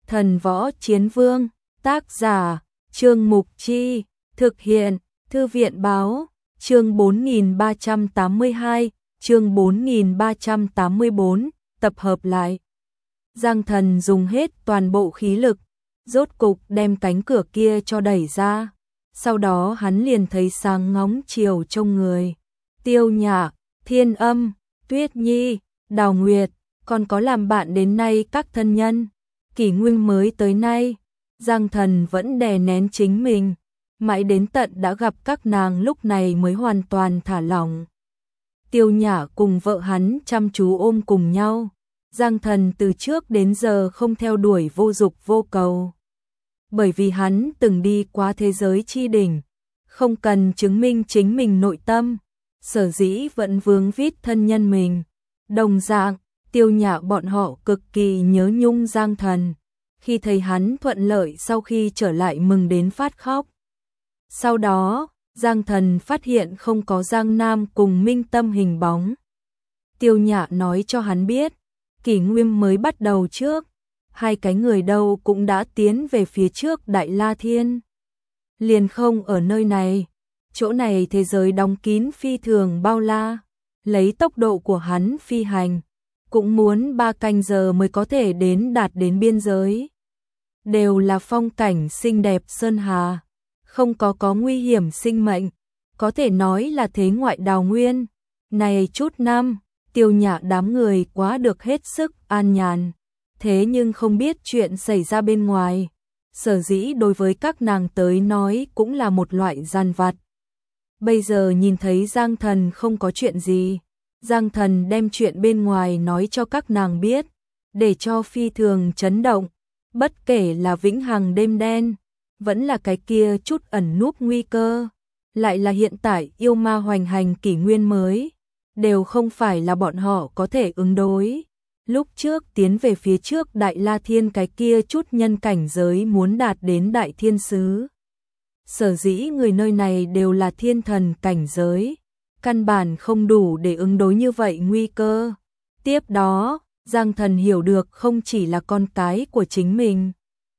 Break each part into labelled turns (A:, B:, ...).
A: Thần Võ Chiến Vương, tác giả, Trương Mục Chi, thực hiện, Thư viện Báo, chương 4382, chương 4384, tập hợp lại. Giang Thần dùng hết toàn bộ khí lực, rốt cục đem cánh cửa kia cho đẩy ra. Sau đó hắn liền thấy sáng ngóng chiều trông người. Tiêu Nhã, Thiên Âm, Tuyết Nhi, Đào Nguyệt, còn có làm bạn đến nay các thân nhân. Kỷ Nguyên mới tới nay, Giang Thần vẫn đè nén chính mình, mãi đến tận đã gặp các nàng lúc này mới hoàn toàn thả lỏng. Tiêu Nhã cùng vợ hắn chăm chú ôm cùng nhau. Giang Thần từ trước đến giờ không theo đuổi vô dục vô cầu. Bởi vì hắn từng đi qua thế giới chi đỉnh, không cần chứng minh chính mình nội tâm, sở dĩ vẫn vướng víu thân nhân mình. Đồng dạng, Tiêu Nhã bọn họ cực kỳ nhớ nhung Giang Thần, khi thấy hắn thuận lợi sau khi trở lại mừng đến phát khóc. Sau đó, Giang Thần phát hiện không có Giang Nam cùng Minh Tâm hình bóng. Tiêu Nhã nói cho hắn biết, kỷ nguyên mới bắt đầu trước, hai cái người đâu cũng đã tiến về phía trước Đại La Thiên. Liền không ở nơi này, chỗ này thế giới đóng kín phi thường bao la, lấy tốc độ của hắn phi hành, cũng muốn 3 canh giờ mới có thể đạt đến biên giới. Đều là phong cảnh xinh đẹp sơn hà, không có nguy hiểm sinh mệnh, có thể nói là thế ngoại đào nguyên. Này chút năm, Tiêu Nhã đám người quá được hết sức an nhàn, thế nhưng không biết chuyện xảy ra bên ngoài, sở dĩ đối với các nàng tới nói cũng là một loại gian vặt. Bây giờ nhìn thấy Giang Thần không có chuyện gì, Giang Thần đem chuyện bên ngoài nói cho các nàng biết, để cho phi thường chấn động, bất kể là vĩnh hằng đêm đen, vẫn là cái kia chút ẩn núp nguy cơ, lại là hiện tại yêu ma hoành hành kỷ nguyên mới, đều không phải là bọn họ có thể ứng đối. Lúc trước tiến về phía trước Đại La Thiên cái kia chút nhân cảnh giới muốn đạt đến Đại Thiên Sứ. Sở dĩ người nơi này đều là thiên thần cảnh giới, căn bản không đủ để ứng đối như vậy nguy cơ. Tiếp đó, Giang Thần hiểu được không chỉ là con cái của chính mình.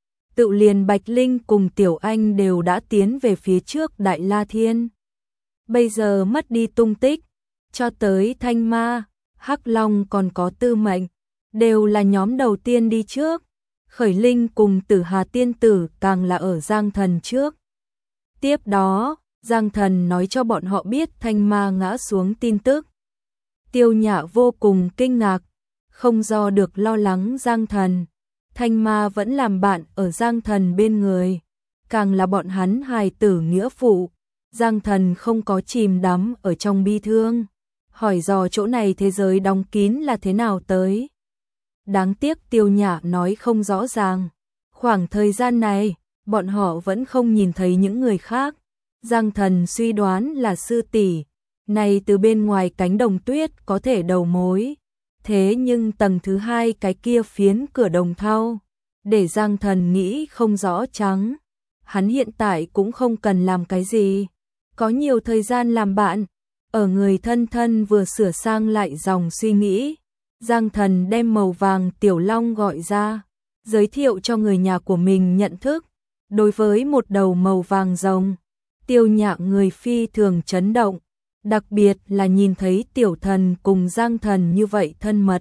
A: Tự liền Bạch Linh cùng Tiểu Anh đều đã tiến về phía trước Đại La Thiên. Bây giờ mất đi tung tích, cho tới Thanh Ma, Hắc Long còn có Tư Mệnh, đều là nhóm đầu tiên đi trước. Khởi Linh cùng Tử Hà Tiên Tử càng là ở Giang Thần trước. Tiếp đó, Giang Thần nói cho bọn họ biết Thanh Ma ngã xuống tin tức. Tiêu Nhã vô cùng kinh ngạc, không do được lo lắng Giang Thần. Thanh Ma vẫn làm bạn ở Giang Thần bên người, càng là bọn hắn hài tử nghĩa phụ. Giang Thần không có chìm đắm ở trong bi thương, hỏi dò chỗ này thế giới đóng kín là thế nào tới. Đáng tiếc Tiêu Nhã nói không rõ ràng. Khoảng thời gian này, bọn họ vẫn không nhìn thấy những người khác. Giang Thần suy đoán là sư tỷ này từ bên ngoài cánh đồng tuyết có thể đầu mối. Thế nhưng tầng thứ 2 cái kia phiến cửa đồng thau, để Giang Thần nghĩ không rõ trắng. Hắn hiện tại cũng không cần làm cái gì, có nhiều thời gian làm bạn. Ở người thân thân vừa sửa sang lại dòng suy nghĩ, Giang Thần đem màu vàng Tiểu Long gọi ra, giới thiệu cho người nhà của mình nhận thức. Đối với một đầu màu vàng rồng, Tiêu Nhã người phi thường chấn động, đặc biệt là nhìn thấy Tiểu Thần cùng Giang Thần như vậy thân mật.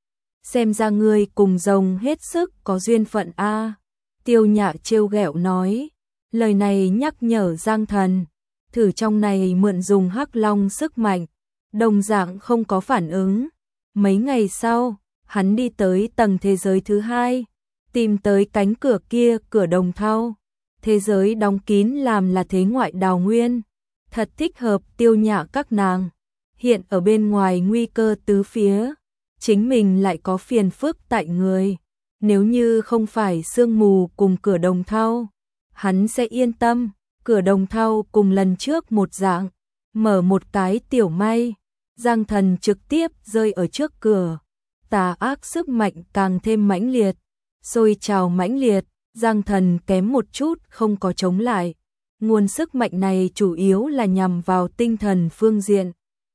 A: Xem ra ngươi cùng rồng hết sức có duyên phận a. Tiêu Nhã trêu ghẹo nói, lời này nhắc nhở Giang Thần, thử trong này mượn dùng Hắc Long sức mạnh, đồng dạng không có phản ứng. Mấy ngày sau, hắn đi tới tầng thế giới thứ 2, tìm tới cánh cửa kia, cửa đồng thau. Thế giới đóng kín làm là thế ngoại đào nguyên, thật thích hợp Tiêu Nhã các nàng. Hiện ở bên ngoài nguy cơ tứ phía, chính mình lại có phiền phức tại người. Nếu như không phải sương mù cùng cửa đồng thau, hắn sẽ yên tâm. Cửa đồng thau cùng lần trước một dạng, mở một cái tiểu may. Giang Thần trực tiếp rơi ở trước cửa, tà ác sức mạnh càng thêm mãnh liệt, sôi trào mãnh liệt. Giang Thần kém một chút không có chống lại. Nguồn sức mạnh này chủ yếu là nhằm vào tinh thần phương diện.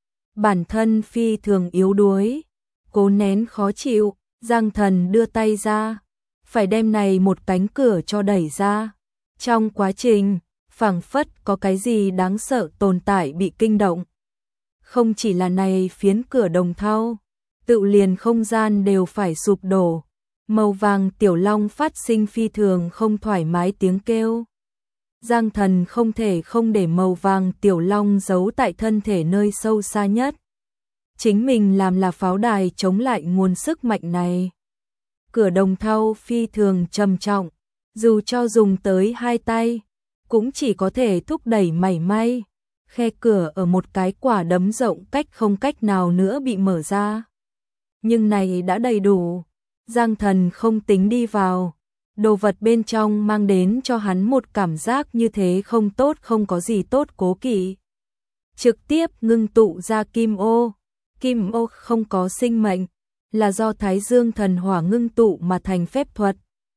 A: Bản thân phi thường yếu đuối, cố nén khó chịu, Giang Thần đưa tay ra, phải đem này một cánh cửa cho đẩy ra. Trong quá trình, phảng phất có cái gì đáng sợ tồn tại bị kinh động. Không chỉ là này phiến cửa đồng thau, tự liền không gian đều phải sụp đổ. Màu vàng tiểu long phát sinh phi thường không thoải mái tiếng kêu. Giang Thần không thể không để màu vàng tiểu long giấu tại thân thể nơi sâu xa nhất. Chính mình làm là pháo đài chống lại nguồn sức mạnh này. Cửa đồng thau phi thường trầm trọng, dù cho dùng tới hai tay, cũng chỉ có thể thúc đẩy mảy may. Khe cửa ở một cái quả đấm rộng cách không cách nào nữa bị mở ra. Nhưng này đã đầy đủ. Giang Thần không tính đi vào. Đồ vật bên trong mang đến cho hắn một cảm giác như thế không tốt, không có gì tốt cố kỵ. Trực tiếp ngưng tụ ra kim ô. Kim ô không có sinh mệnh, là do Thái Dương thần hỏa ngưng tụ mà thành phép thuật.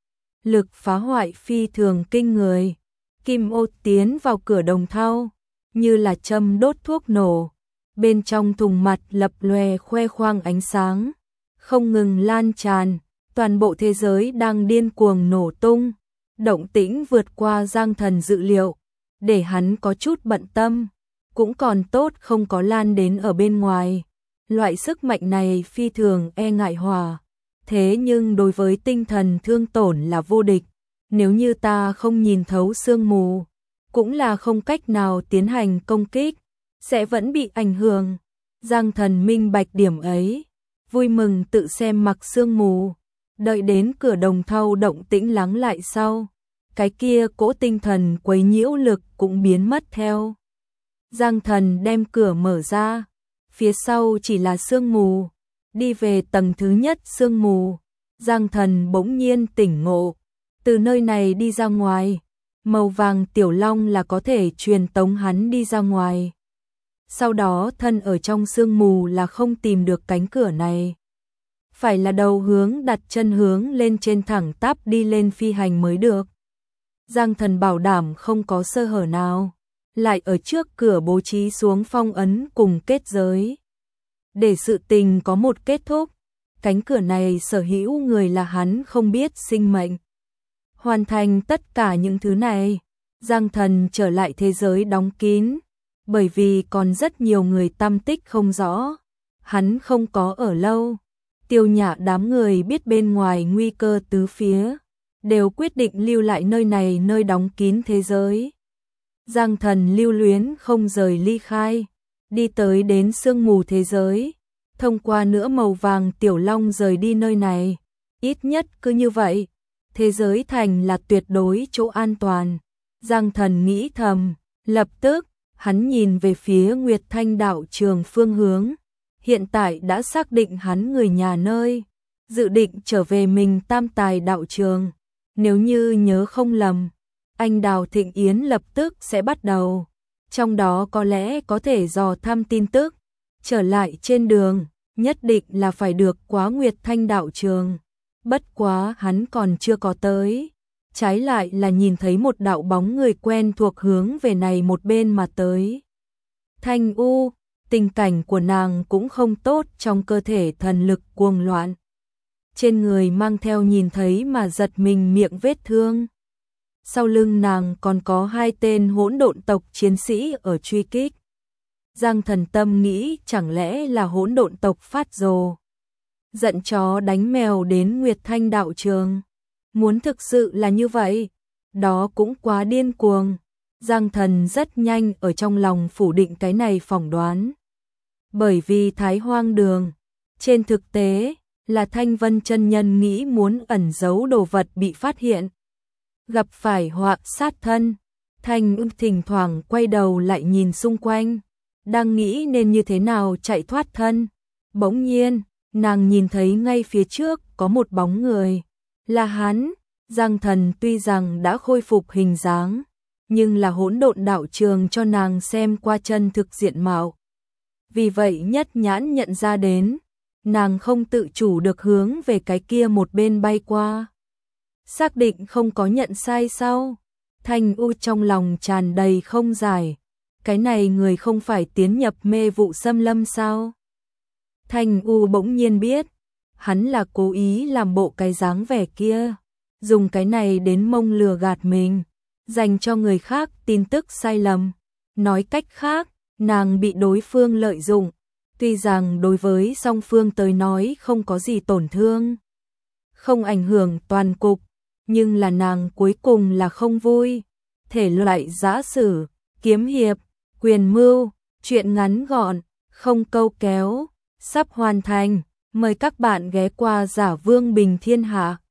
A: Lực phá hoại phi thường kinh người. Kim ô tiến vào cửa đồng thau, như là châm đốt thuốc nổ. Bên trong thùng mặt lập lòe khoe khoang ánh sáng, không ngừng lan tràn. Toàn bộ thế giới đang điên cuồng nổ tung. Động tĩnh vượt qua Giang Thần dự liệu, để hắn có chút bận tâm. Cũng còn tốt không có lan đến ở bên ngoài. Loại sức mạnh này phi thường e ngại hỏa. Thế nhưng đối với tinh thần thương tổn là vô địch. Nếu như ta không nhìn thấu sương mù, cũng là không cách nào tiến hành công kích, sẽ vẫn bị ảnh hưởng. Giang Thần minh bạch điểm ấy, vui mừng tự xem mặc sương mù. Đợi đến cửa đồng thau động tĩnh lắng lại sau, cái kia cỗ tinh thần quấy nhiễu lực cũng biến mất theo. Giang Thần đem cửa mở ra, phía sau chỉ là sương mù. Đi về tầng thứ nhất sương mù, Giang Thần bỗng nhiên tỉnh ngộ. Từ nơi này đi ra ngoài, màu vàng tiểu long là có thể truyền tống hắn đi ra ngoài. Sau đó thân ở trong sương mù là không tìm được cánh cửa này. Phải là đầu hướng đặt chân hướng lên trên thẳng tắp đi lên phi hành mới được. Giang Thần bảo đảm không có sơ hở nào, lại ở trước cửa bố trí xuống phong ấn cùng kết giới. Để sự tình có một kết thúc, cánh cửa này sở hữu người là hắn không biết sinh mệnh. Hoàn thành tất cả những thứ này, Giang Thần trở lại thế giới đóng kín, bởi vì còn rất nhiều người tăm tích không rõ. Hắn không có ở lâu. Tiêu Nhã đám người biết bên ngoài nguy cơ tứ phía, đều quyết định lưu lại nơi này, nơi đóng kín thế giới. Giang Thần lưu luyến không rời ly khai, đi tới đến sương mù thế giới, thông qua nữa màu vàng tiểu long rời đi nơi này. Ít nhất cứ như vậy, thế giới thành là tuyệt đối chỗ an toàn. Giang Thần nghĩ thầm, lập tức, hắn nhìn về phía Nguyệt Thanh đạo trường phương hướng. Hiện tại đã xác định hắn người nhà nơi, dự định trở về mình Tam Tài đạo trường. Nếu như nhớ không lầm, anh Đào Thịnh Yến lập tức sẽ bắt đầu. Trong đó có lẽ có thể dò thăm tin tức. Trở lại trên đường, nhất định là phải được quá Nguyệt Thanh đạo trường. Bất quá hắn còn chưa có tới. Trái lại là nhìn thấy một đạo bóng người quen thuộc hướng về này một bên mà tới. Thanh U, tình cảnh của nàng cũng không tốt, trong cơ thể thần lực cuồng loạn. Trên người mang theo nhìn thấy mà giật mình miệng vết thương. Sau lưng nàng còn có hai tên hỗn độn tộc chiến sĩ ở truy kích. Giang Thần tâm nghĩ chẳng lẽ là hỗn độn tộc phát rồ, giận chó đánh mèo đến Nguyệt Thanh đạo trường. Muốn thực sự là như vậy, đó cũng quá điên cuồng. Giang Thần rất nhanh ở trong lòng phủ định cái này phỏng đoán. Bởi vì Thái Hoang Đường, trên thực tế là Thanh Vân chân nhân nghĩ muốn ẩn giấu đồ vật bị phát hiện, gặp phải họa sát thân. Thanh Ưng thỉnh thoảng quay đầu lại nhìn xung quanh, đang nghĩ nên như thế nào chạy thoát thân. Bỗng nhiên, nàng nhìn thấy ngay phía trước có một bóng người, là hắn. Giang Thần tuy rằng đã khôi phục hình dáng, nhưng là hỗn độn đạo trường cho nàng xem qua chân thực diện mạo. Vì vậy nhất nhãn nhận ra đến, nàng không tự chủ được hướng về cái kia một bên bay qua. Xác định không có nhận sai sao? Thanh U trong lòng tràn đầy không giải. Cái này người không phải tiến nhập mê vụ xâm lâm sao? Thanh U bỗng nhiên biết, hắn là cố ý làm bộ cái dáng vẻ kia. dùng cái này đến mông lừa gạt mình, dành cho người khác tin tức sai lầm. Nói cách khác, nàng bị đối phương lợi dụng, tuy rằng đối với song phương tới nói không có gì tổn thương, không ảnh hưởng toàn cục, nhưng là nàng cuối cùng là không vui. Thể loại giã sử, kiếm hiệp, quyền mưu, truyện ngắn gọn, không câu kéo, sắp hoàn thành. Mời các bạn ghé qua Giả Vương Bình Thiên Hạ.